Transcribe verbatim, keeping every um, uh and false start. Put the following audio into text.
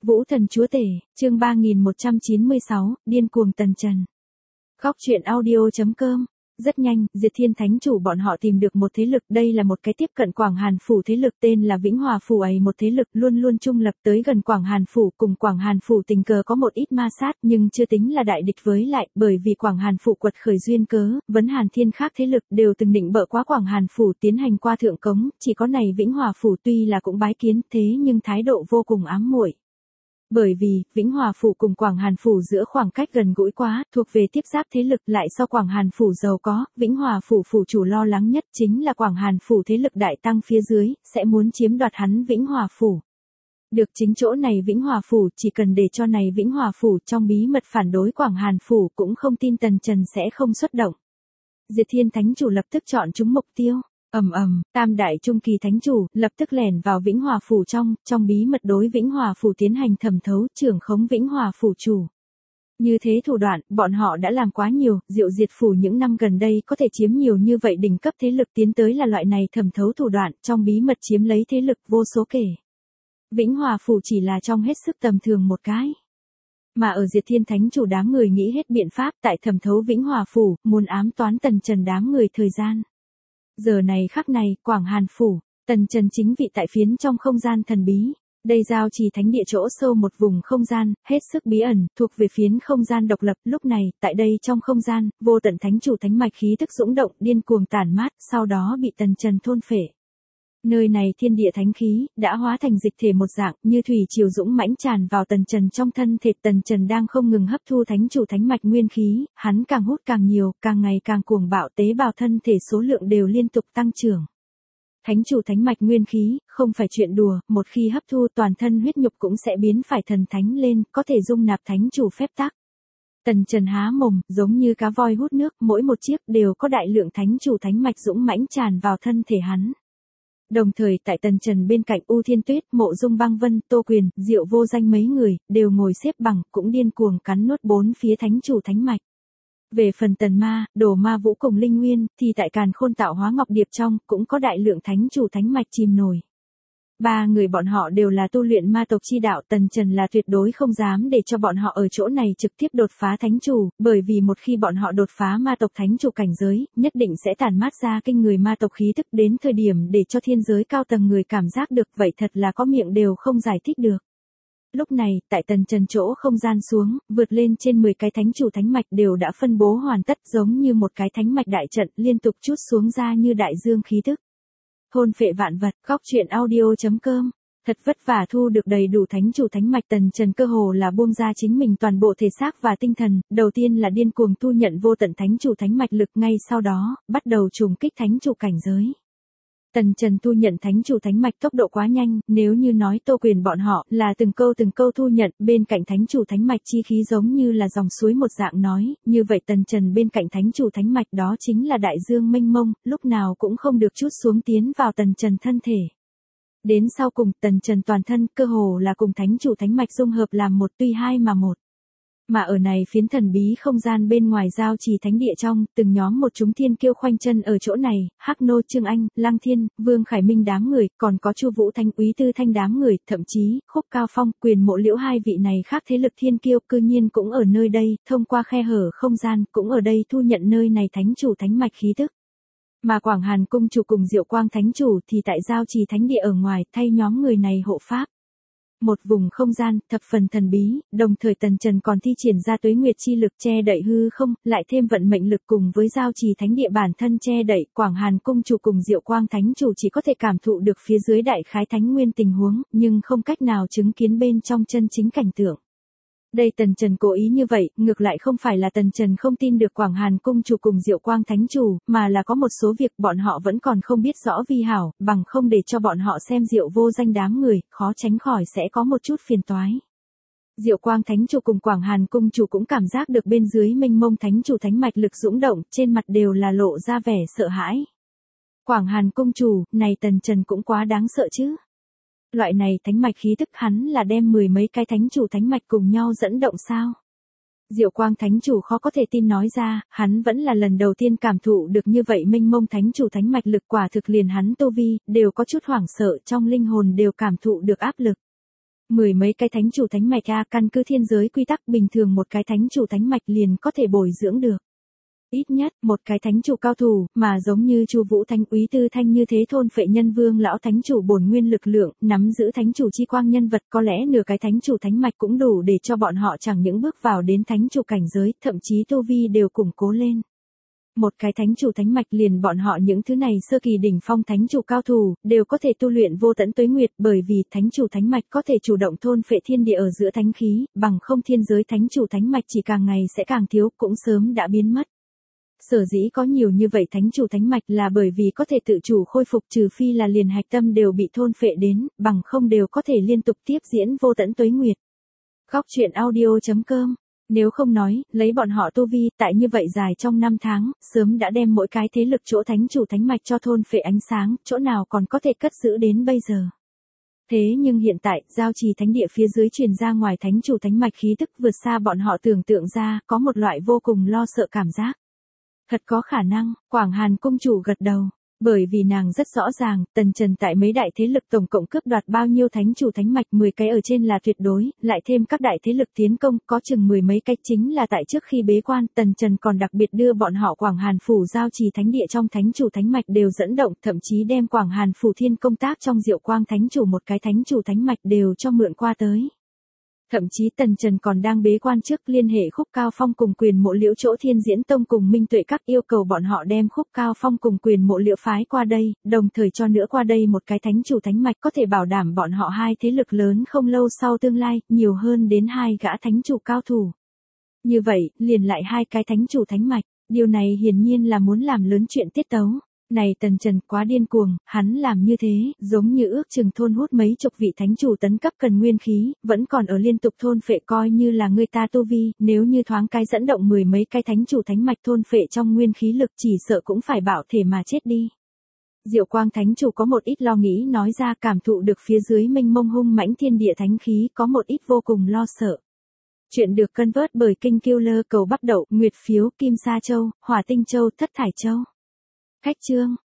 Vũ thần chúa tể, chương ba nghìn một trăm chín mươi sáu, điên cuồng tần trần. Góc truyện audio chấm com. Rất nhanh, Diệt Thiên Thánh Chủ bọn họ tìm được một thế lực, đây là một cái tiếp cận Quảng Hàn Phủ thế lực tên là Vĩnh Hòa Phủ ấy, một thế lực luôn luôn trung lập tới gần Quảng Hàn Phủ, cùng Quảng Hàn Phủ tình cờ có một ít ma sát nhưng chưa tính là đại địch với lại, bởi vì Quảng Hàn Phủ quật khởi duyên cớ, vấn Hàn Thiên khác thế lực đều từng định bợ quá Quảng Hàn Phủ tiến hành qua thượng cống, chỉ có này Vĩnh Hòa Phủ tuy là cũng bái kiến thế nhưng thái độ vô cùng ám muội. Bởi vì, Vĩnh Hòa Phủ cùng Quảng Hàn Phủ giữa khoảng cách gần gũi quá, thuộc về tiếp giáp thế lực lại so Quảng Hàn Phủ giàu có, Vĩnh Hòa Phủ phủ chủ lo lắng nhất chính là Quảng Hàn Phủ thế lực đại tăng phía dưới, sẽ muốn chiếm đoạt hắn Vĩnh Hòa Phủ. Được chính chỗ này Vĩnh Hòa Phủ chỉ cần để cho này Vĩnh Hòa Phủ trong bí mật phản đối Quảng Hàn Phủ cũng không tin Tần Trần sẽ không xuất động. Diệt Thiên Thánh Chủ lập tức chọn chúng mục tiêu. Ầm ầm, Tam đại trung kỳ thánh chủ lập tức lẻn vào Vĩnh Hòa Phủ trong, trong bí mật đối Vĩnh Hòa Phủ tiến hành thẩm thấu, trưởng khống Vĩnh Hòa Phủ chủ. Như thế thủ đoạn, bọn họ đã làm quá nhiều, Diệu Diệt Phủ những năm gần đây có thể chiếm nhiều như vậy đỉnh cấp thế lực tiến tới là loại này thẩm thấu thủ đoạn, trong bí mật chiếm lấy thế lực vô số kể. Vĩnh Hòa Phủ chỉ là trong hết sức tầm thường một cái. Mà ở Diệt Thiên Thánh Chủ đám người nghĩ hết biện pháp tại thẩm thấu Vĩnh Hòa Phủ, muốn ám toán Tần Trần đám người thời gian. Giờ này khắc này, Quảng Hàn Phủ, Tần Trần chính vị tại phiến trong không gian thần bí. Đây giao trì thánh địa chỗ sâu một vùng không gian, hết sức bí ẩn, thuộc về phiến không gian độc lập. Lúc này, tại đây trong không gian, vô tận thánh chủ thánh mạch khí tức dũng động, điên cuồng tản mát, sau đó bị Tần Trần thôn phệ. Nơi này thiên địa thánh khí, đã hóa thành dịch thể một dạng, như thủy triều dũng mãnh tràn vào Tần Trần trong thân thể. Tần Trần đang không ngừng hấp thu thánh chủ thánh mạch nguyên khí, hắn càng hút càng nhiều, càng ngày càng cuồng bạo, tế bào thân thể số lượng đều liên tục tăng trưởng. Thánh chủ thánh mạch nguyên khí, không phải chuyện đùa, một khi hấp thu toàn thân huyết nhục cũng sẽ biến phải thần thánh lên, có thể dung nạp thánh chủ phép tắc. Tần Trần há mồm, giống như cá voi hút nước, mỗi một chiếc đều có đại lượng thánh chủ thánh mạch dũng mãnh tràn vào thân thể hắn. Đồng thời tại Tần Trần bên cạnh U Thiên Tuyết, Mộ Dung Băng Vân, Tô Quyền, Diệu Vô Danh mấy người, đều ngồi xếp bằng, cũng điên cuồng cắn nuốt bốn phía thánh chủ thánh mạch. Về phần Tần Ma, Đồ Ma Vũ cùng Linh Nguyên, thì tại Càn Khôn Tạo Hóa Ngọc Điệp trong, cũng có đại lượng thánh chủ thánh mạch chìm nổi. Ba người bọn họ đều là tu luyện ma tộc chi đạo, Tần Trần là tuyệt đối không dám để cho bọn họ ở chỗ này trực tiếp đột phá thánh chủ, bởi vì một khi bọn họ đột phá ma tộc thánh chủ cảnh giới, nhất định sẽ tản mát ra kinh người ma tộc khí tức, đến thời điểm để cho thiên giới cao tầng người cảm giác được, vậy thật là có miệng đều không giải thích được. Lúc này, tại Tần Trần chỗ không gian xuống, vượt lên trên mười cái thánh chủ thánh mạch đều đã phân bố hoàn tất, giống như một cái thánh mạch đại trận liên tục trút xuống ra như đại dương khí tức. Thôn phệ vạn vật, góc truyện audio chấm com. Thật vất vả thu được đầy đủ thánh chủ thánh mạch, Tần Trần cơ hồ là buông ra chính mình toàn bộ thể xác và tinh thần, đầu tiên là điên cuồng thu nhận vô tận thánh chủ thánh mạch lực, ngay sau đó, bắt đầu trùng kích thánh chủ cảnh giới. Tần Trần thu nhận thánh chủ thánh mạch tốc độ quá nhanh, nếu như nói Tô Quyền bọn họ là từng câu từng câu thu nhận, bên cạnh thánh chủ thánh mạch chi khí giống như là dòng suối một dạng nói, như vậy Tần Trần bên cạnh thánh chủ thánh mạch đó chính là đại dương mênh mông, lúc nào cũng không được chút xuống tiến vào Tần Trần thân thể. Đến sau cùng, Tần Trần toàn thân cơ hồ là cùng thánh chủ thánh mạch dung hợp làm một, tuy hai mà một. Mà ở này phiến thần bí không gian bên ngoài giao trì thánh địa trong, từng nhóm một chúng thiên kiêu khoanh chân ở chỗ này, Hắc Nô Trương Anh, Lăng Thiên, Vương Khải Minh đám người, còn có Chu Vũ Thanh, Úy Tư Thanh đám người, thậm chí, Khúc Cao Phong, Quyền Mộ Liễu hai vị này khác thế lực thiên kiêu cư nhiên cũng ở nơi đây, thông qua khe hở không gian, cũng ở đây thu nhận nơi này thánh chủ thánh mạch khí tức. Mà Quảng Hàn cung chủ cùng Diệu Quang thánh chủ thì tại giao trì thánh địa ở ngoài, thay nhóm người này hộ pháp. Một vùng không gian, thập phần thần bí, đồng thời Tần Trần còn thi triển ra tuế nguyệt chi lực che đậy hư không, lại thêm vận mệnh lực cùng với giao trì thánh địa bản thân che đậy, Quảng Hàn cung chủ cùng Diệu Quang thánh chủ chỉ có thể cảm thụ được phía dưới đại khái thánh nguyên tình huống, nhưng không cách nào chứng kiến bên trong chân chính cảnh tượng. Đây Tần Trần cố ý như vậy, ngược lại không phải là Tần Trần không tin được Quảng Hàn cung chủ cùng Diệu Quang thánh chủ, mà là có một số việc bọn họ vẫn còn không biết rõ vi hảo, bằng không để cho bọn họ xem Diệu Vô Danh đám người, khó tránh khỏi sẽ có một chút phiền toái. Diệu Quang thánh chủ cùng Quảng Hàn cung chủ cũng cảm giác được bên dưới mênh mông thánh chủ thánh mạch lực dũng động, trên mặt đều là lộ ra vẻ sợ hãi. Quảng Hàn cung chủ, này Tần Trần cũng quá đáng sợ chứ. Loại này thánh mạch khí tức hắn là đem mười mấy cái thánh chủ thánh mạch cùng nhau dẫn động sao? Diệu Quang thánh chủ khó có thể tin nói ra, hắn vẫn là lần đầu tiên cảm thụ được như vậy mênh mông thánh chủ thánh mạch lực, quả thực liền hắn tu vi, đều có chút hoảng sợ, trong linh hồn đều cảm thụ được áp lực. Mười mấy cái thánh chủ thánh mạch a, căn cứ thiên giới quy tắc bình thường một cái thánh chủ thánh mạch liền có thể bồi dưỡng được. Ít nhất, một cái thánh chủ cao thủ, mà giống như Chu Vũ Thánh Úy Tư Thanh như thế thôn phệ nhân vương lão thánh chủ bổn nguyên lực lượng, nắm giữ thánh chủ chi quang nhân vật, có lẽ nửa cái thánh chủ thánh mạch cũng đủ để cho bọn họ chẳng những bước vào đến thánh chủ cảnh giới, thậm chí tu vi đều củng cố lên. Một cái thánh chủ thánh mạch liền bọn họ những thứ này sơ kỳ đỉnh phong thánh chủ cao thủ, đều có thể tu luyện vô tận tuế nguyệt, bởi vì thánh chủ thánh mạch có thể chủ động thôn phệ thiên địa ở giữa thánh khí, bằng không thiên giới thánh chủ thánh mạch chỉ càng ngày sẽ càng thiếu, cũng sớm đã biến mất. Sở dĩ có nhiều như vậy thánh chủ thánh mạch là bởi vì có thể tự chủ khôi phục, trừ phi là liền hạch tâm đều bị thôn phệ đến, bằng không đều có thể liên tục tiếp diễn vô tận tuế nguyệt. Góc truyện audio chấm com. Nếu không nói, lấy bọn họ tu vi, tại như vậy dài trong năm tháng, sớm đã đem mỗi cái thế lực chỗ thánh chủ thánh mạch cho thôn phệ ánh sáng, chỗ nào còn có thể cất giữ đến bây giờ. Thế nhưng hiện tại, giao trì thánh địa phía dưới truyền ra ngoài thánh chủ thánh mạch khí tức vượt xa bọn họ tưởng tượng ra, có một loại vô cùng lo sợ cảm giác. Thật có khả năng, Quảng Hàn cung chủ gật đầu, bởi vì nàng rất rõ ràng, Tần Trần tại mấy đại thế lực tổng cộng cướp đoạt bao nhiêu thánh chủ thánh mạch, mười cái ở trên là tuyệt đối, lại thêm các đại thế lực tiến công, có chừng mười mấy cái, chính là tại trước khi bế quan, Tần Trần còn đặc biệt đưa bọn họ Quảng Hàn phủ giao trì thánh địa trong thánh chủ thánh mạch đều dẫn động, thậm chí đem Quảng Hàn phủ thiên công tác trong Diệu Quang thánh chủ một cái thánh chủ thánh mạch đều cho mượn qua tới. Thậm chí Tần Trần còn đang bế quan trước liên hệ Khúc Cao Phong cùng Quyền Mộ Liễu chỗ Thiên Diễn Tông cùng Minh Tuệ Các, yêu cầu bọn họ đem Khúc Cao Phong cùng Quyền Mộ Liễu phái qua đây, đồng thời cho nữa qua đây một cái thánh chủ thánh mạch có thể bảo đảm bọn họ hai thế lực lớn không lâu sau tương lai, nhiều hơn đến hai gã thánh chủ cao thủ. Như vậy, liền lại hai cái thánh chủ thánh mạch, điều này hiển nhiên là muốn làm lớn chuyện tiết tấu. Này Tần Trần quá điên cuồng, hắn làm như thế, giống như ước chừng thôn hút mấy chục vị thánh chủ tấn cấp cần nguyên khí, vẫn còn ở liên tục thôn phệ, coi như là người ta tu vi, nếu như thoáng cái dẫn động mười mấy cái thánh chủ thánh mạch thôn phệ trong nguyên khí lực, chỉ sợ cũng phải bảo thể mà chết đi. Diệu Quang thánh chủ có một ít lo nghĩ nói ra, cảm thụ được phía dưới mênh mông hung mãnh thiên địa thánh khí, có một ít vô cùng lo sợ. Chuyện được cân vớt bởi Kinh Killer cầu Bắc Đậu, Nguyệt Phiếu, Kim Sa Châu, Hỏa Tinh Châu, Thất Thải Châu. Khách chương